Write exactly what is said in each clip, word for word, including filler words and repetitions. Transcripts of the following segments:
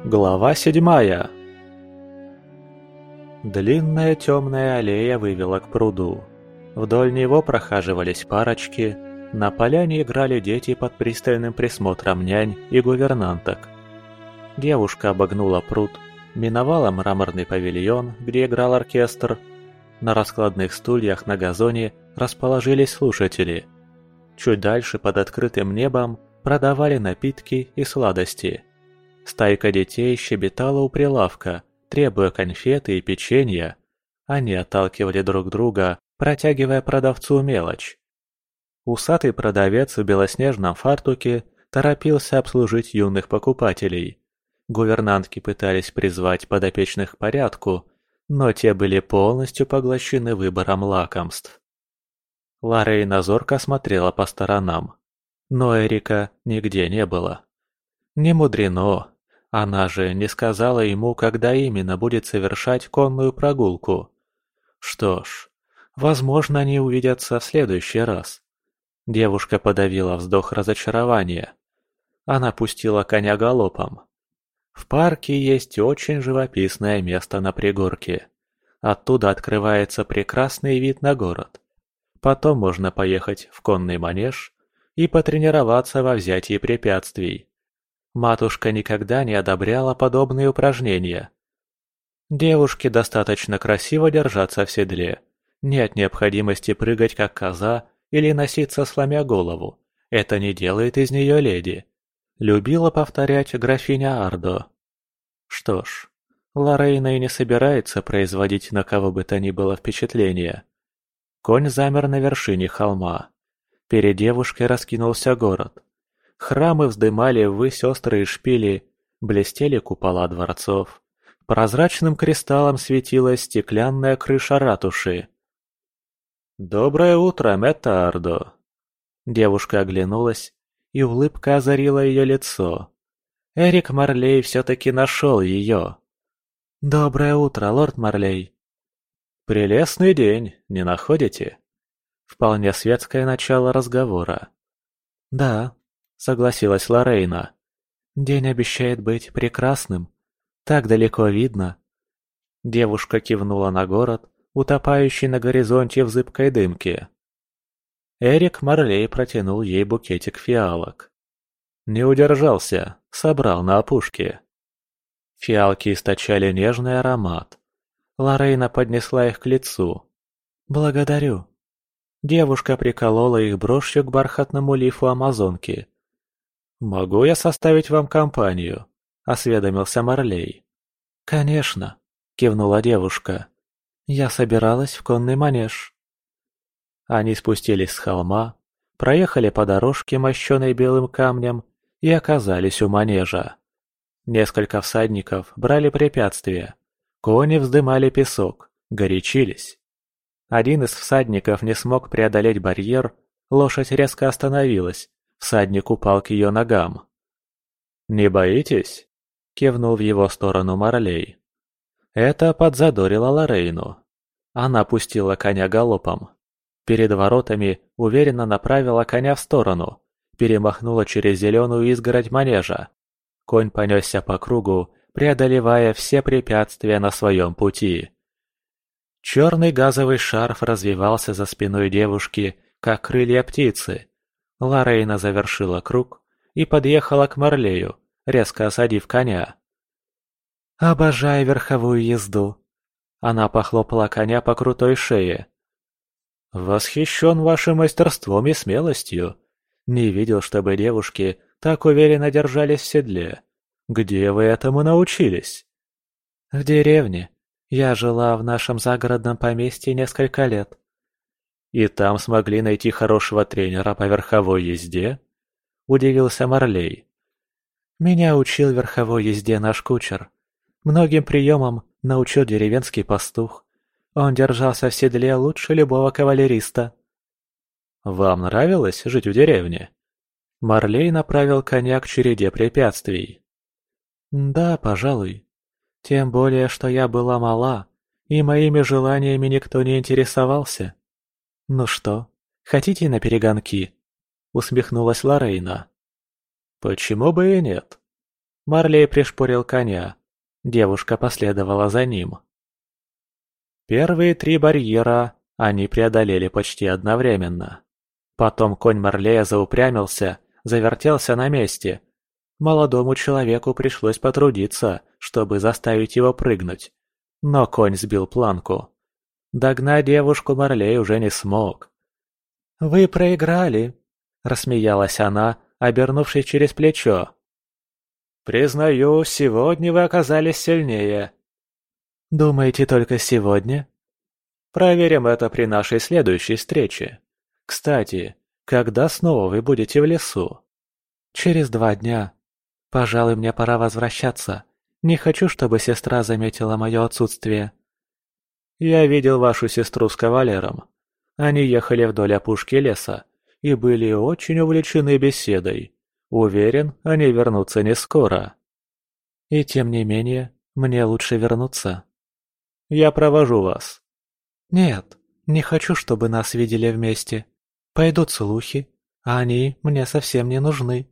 Глава седьмая. Длинная темная аллея вывела к пруду. Вдоль него прохаживались парочки, на поляне играли дети под пристальным присмотром нянь и гувернанток. Девушка обогнула пруд, миновала мраморный павильон, где играл оркестр. На раскладных стульях на газоне расположились слушатели. Чуть дальше под открытым небом продавали напитки и сладости. Стайка детей щебетала у прилавка, требуя конфеты и печенья. Они отталкивали друг друга, протягивая продавцу мелочь. Усатый продавец в белоснежном фартуке торопился обслужить юных покупателей. Гувернантки пытались призвать подопечных к порядку, но те были полностью поглощены выбором лакомств. Лорейна зорко смотрела по сторонам, но Эрика нигде не было. Не мудрено. Она же не сказала ему, когда именно будет совершать конную прогулку. Что ж, возможно, они увидятся в следующий раз. Девушка подавила вздох разочарования. Она пустила коня галопом. В парке есть очень живописное место на пригорке. Оттуда открывается прекрасный вид на город. Потом можно поехать в конный манеж и потренироваться во взятии препятствий. Матушка никогда не одобряла подобные упражнения. Девушке достаточно красиво держаться в седле. Нет необходимости прыгать как коза или носиться сломя голову. Это не делает из нее леди. Любила повторять графиня Ардо. Что ж, Лорейна и не собирается производить на кого бы то ни было впечатление. Конь замер на вершине холма. Перед девушкой раскинулся город. Храмы вздымали ввысь острые шпили, блестели купола дворцов. Прозрачным кристаллом светилась стеклянная крыша ратуши. «Доброе утро, Мэтта Ардо!» Девушка оглянулась, и улыбка озарила ее лицо. Эрик Марлей все-таки нашел ее. «Доброе утро, лорд Марлей!» «Прелестный день, не находите?» Вполне светское начало разговора. «Да», — согласилась Лорейна. «День обещает быть прекрасным. Так далеко видно». Девушка кивнула на город, утопающий на горизонте в зыбкой дымке. Эрик Марлей протянул ей букетик фиалок. Не удержался, собрал на опушке. Фиалки источали нежный аромат. Лорейна поднесла их к лицу. «Благодарю». Девушка приколола их брошью к бархатному лифу амазонки. «Могу я составить вам компанию?» – осведомился Марлей. «Конечно», – кивнула девушка. «Я собиралась в конный манеж». Они спустились с холма, проехали по дорожке, мощенной белым камнем, и оказались у манежа. Несколько всадников брали препятствия. Кони вздымали песок, горячились. Один из всадников не смог преодолеть барьер, лошадь резко остановилась, всадник упал к ее ногам. «Не боитесь?» – кивнул в его сторону Марлей. Это подзадорило Лорейну. Она пустила коня галопом. Перед воротами уверенно направила коня в сторону, перемахнула через зеленую изгородь манежа. Конь понесся по кругу, преодолевая все препятствия на своем пути. Черный газовый шарф развивался за спиной девушки, как крылья птицы. Лорейна завершила круг и подъехала к Марлею, резко осадив коня. «Обожаю верховую езду!» Она похлопала коня по крутой шее. «Восхищен вашим мастерством и смелостью. Не видел, чтобы девушки так уверенно держались в седле. Где вы этому научились?» «В деревне. Я жила в нашем загородном поместье несколько лет». «И там смогли найти хорошего тренера по верховой езде?» – удивился Марлей. «Меня учил верховой езде наш кучер. Многим приемам научил деревенский пастух. Он держался в седле лучше любого кавалериста». «Вам нравилось жить в деревне?» Марлей направил коня к череде препятствий. «Да, пожалуй. Тем более, что я была мала, и моими желаниями никто не интересовался. Ну что, хотите на перегонки?» – усмехнулась Лорейна. «Почему бы и нет?» Марлей пришпорил коня. Девушка последовала за ним. Первые три барьера они преодолели почти одновременно. Потом конь Марлея заупрямился, завертелся на месте. Молодому человеку пришлось потрудиться, чтобы заставить его прыгнуть. Но конь сбил планку. Догнать девушку Марлей уже не смог. «Вы проиграли», — рассмеялась она, обернувшись через плечо. «Признаю, сегодня вы оказались сильнее». «Думаете, только сегодня?» «Проверим это при нашей следующей встрече. Кстати, когда снова вы будете в лесу?» «Через два дня. Пожалуй, мне пора возвращаться. Не хочу, чтобы сестра заметила мое отсутствие». «Я видел вашу сестру с кавалером. Они ехали вдоль опушки леса и были очень увлечены беседой. Уверен, они вернутся не скоро». «И тем не менее, мне лучше вернуться». «Я провожу вас». «Нет, не хочу, чтобы нас видели вместе. Пойдут слухи, а они мне совсем не нужны».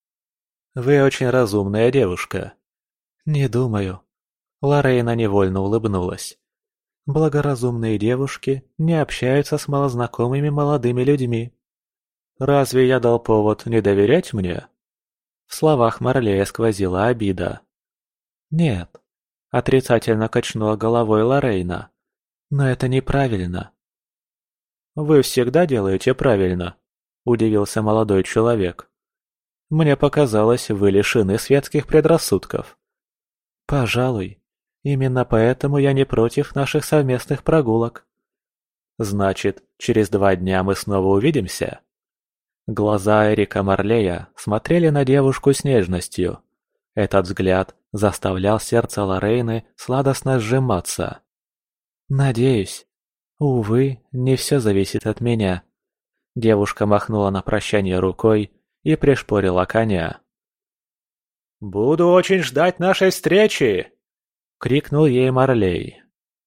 «Вы очень разумная девушка». «Не думаю». Лорейна невольно улыбнулась. «Благоразумные девушки не общаются с малознакомыми молодыми людьми». «Разве я дал повод не доверять мне?» В словах Марлея сквозила обида. «Нет», — отрицательно качнула головой Лорейна. «Но это неправильно». «Вы всегда делаете правильно», — удивился молодой человек. «Мне показалось, вы лишены светских предрассудков». «Пожалуй. Именно поэтому я не против наших совместных прогулок». «Значит, через два дня мы снова увидимся?» Глаза Эрика Марлея смотрели на девушку с нежностью. Этот взгляд заставлял сердце Лорейны сладостно сжиматься. «Надеюсь. Увы, не все зависит от меня». Девушка махнула на прощание рукой и пришпорила коня. «Буду очень ждать нашей встречи!» — крикнул ей Марлей.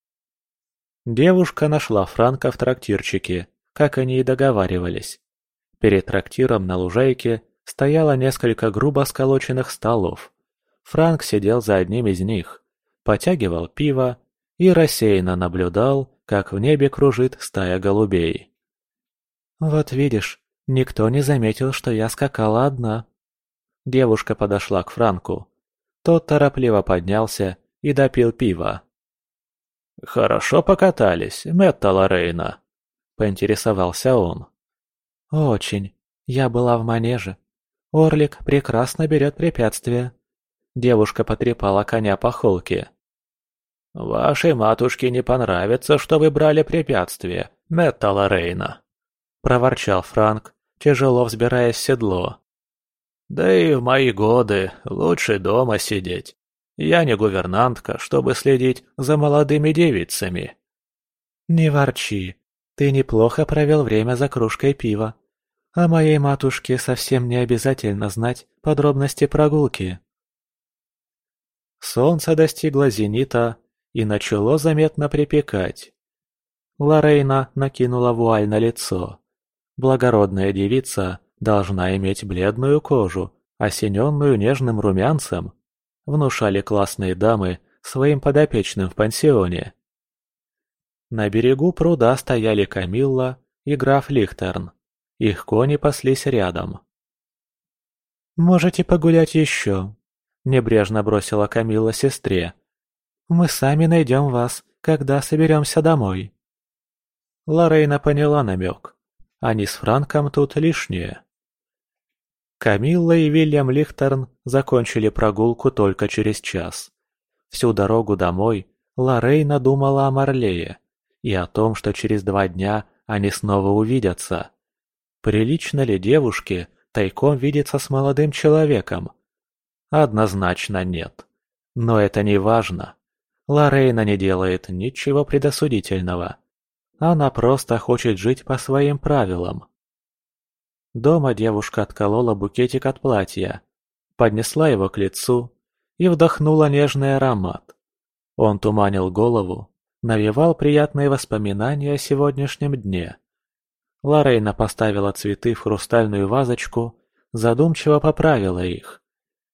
Девушка нашла Франка в трактирчике, как они и договаривались. Перед трактиром на лужайке стояло несколько грубо сколоченных столов. Франк сидел за одним из них, потягивал пиво и рассеянно наблюдал, как в небе кружит стая голубей. «Вот видишь, никто не заметил, что я скакала одна». Девушка подошла к Франку. Тот торопливо поднялся и допил пиво. «Хорошо покатались, Мэтта Лорейна», — поинтересовался он. «Очень. Я была в манеже. Орлик прекрасно берет препятствия». Девушка потрепала коня по холке. «Вашей матушке не понравится, что вы брали препятствия, Мэтта Лорейна», — проворчал Франк, тяжело взбираясь в седло. «Да и в мои годы лучше дома сидеть. Я не гувернантка, чтобы следить за молодыми девицами». «Не ворчи. Ты неплохо провел время за кружкой пива. А моей матушке совсем не обязательно знать подробности прогулки». Солнце достигло зенита и начало заметно припекать. Лорейна накинула вуаль на лицо. Благородная девица должна иметь бледную кожу, осененную нежным румянцем, внушали классные дамы своим подопечным в пансионе. На берегу пруда стояли Камилла и граф Лихтерн. Их кони паслись рядом. «Можете погулять еще», — небрежно бросила Камилла сестре. «Мы сами найдем вас, когда соберемся домой». Лорейна поняла намек. Они с Франком тут лишние. Камилла и Вильям Лихтерн закончили прогулку только через час. Всю дорогу домой Лорейна думала о Марлее и о том, что через два дня они снова увидятся. Прилично ли девушке тайком видеться с молодым человеком? Однозначно нет. Но это не важно. Лорейна не делает ничего предосудительного. Она просто хочет жить по своим правилам. Дома девушка отколола букетик от платья, поднесла его к лицу и вдохнула нежный аромат. Он туманил голову, навевал приятные воспоминания о сегодняшнем дне. Лорейна поставила цветы в хрустальную вазочку, задумчиво поправила их.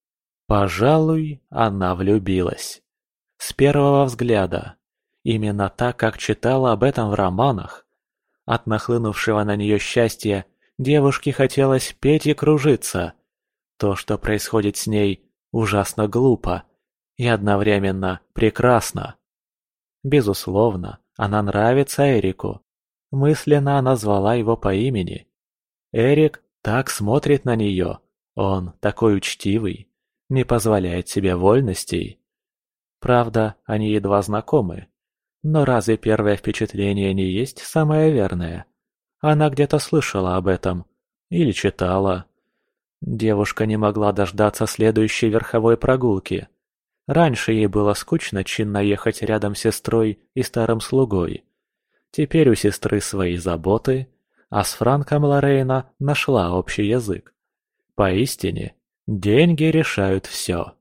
Пожалуй, она влюбилась. С первого взгляда. Именно так, как читала об этом в романах. От нахлынувшего на нее счастья девушке хотелось петь и кружиться. То, что происходит с ней, ужасно глупо и одновременно прекрасно. Безусловно, она нравится Эрику. Мысленно она звала его по имени. Эрик так смотрит на нее, он такой учтивый, не позволяет себе вольностей. Правда, они едва знакомы. Но разве первое впечатление не есть самое верное? Она где-то слышала об этом. Или читала. Девушка не могла дождаться следующей верховой прогулки. Раньше ей было скучно чинно ехать рядом с сестрой и старым слугой. Теперь у сестры свои заботы, а с Франком Лорейна нашла общий язык. Поистине, деньги решают все.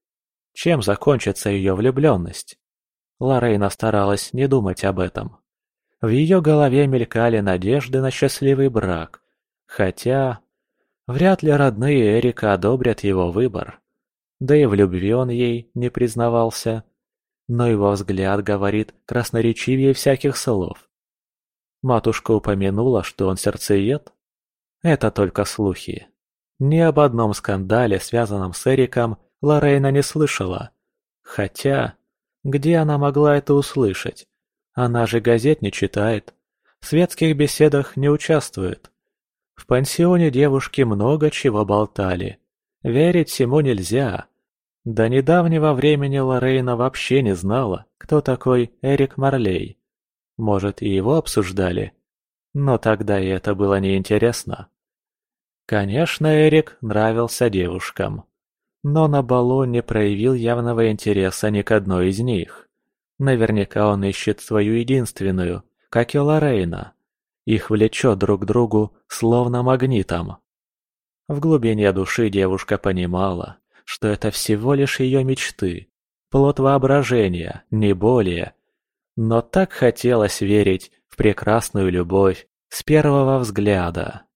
Чем закончится ее влюбленность? Лорейна старалась не думать об этом. В ее голове мелькали надежды на счастливый брак, хотя вряд ли родные Эрика одобрят его выбор. Да и в любви он ей не признавался, но его взгляд говорит красноречивее всяких слов. Матушка упомянула, что он сердцеед. Это только слухи. Ни об одном скандале, связанном с Эриком, Лорейна не слышала. Хотя, где она могла это услышать? Она же газет не читает, в светских беседах не участвует. В пансионе девушки много чего болтали. Верить всему нельзя. До недавнего времени Лорейна вообще не знала, кто такой Эрик Марлей. Может, и его обсуждали? Но тогда и это было неинтересно. Конечно, Эрик нравился девушкам. Но на балу не проявил явного интереса ни к одной из них. Наверняка он ищет свою единственную, как и Лорейна. Их влечет друг к другу, словно магнитом. В глубине души девушка понимала, что это всего лишь ее мечты, плод воображения, не более. Но так хотелось верить в прекрасную любовь с первого взгляда.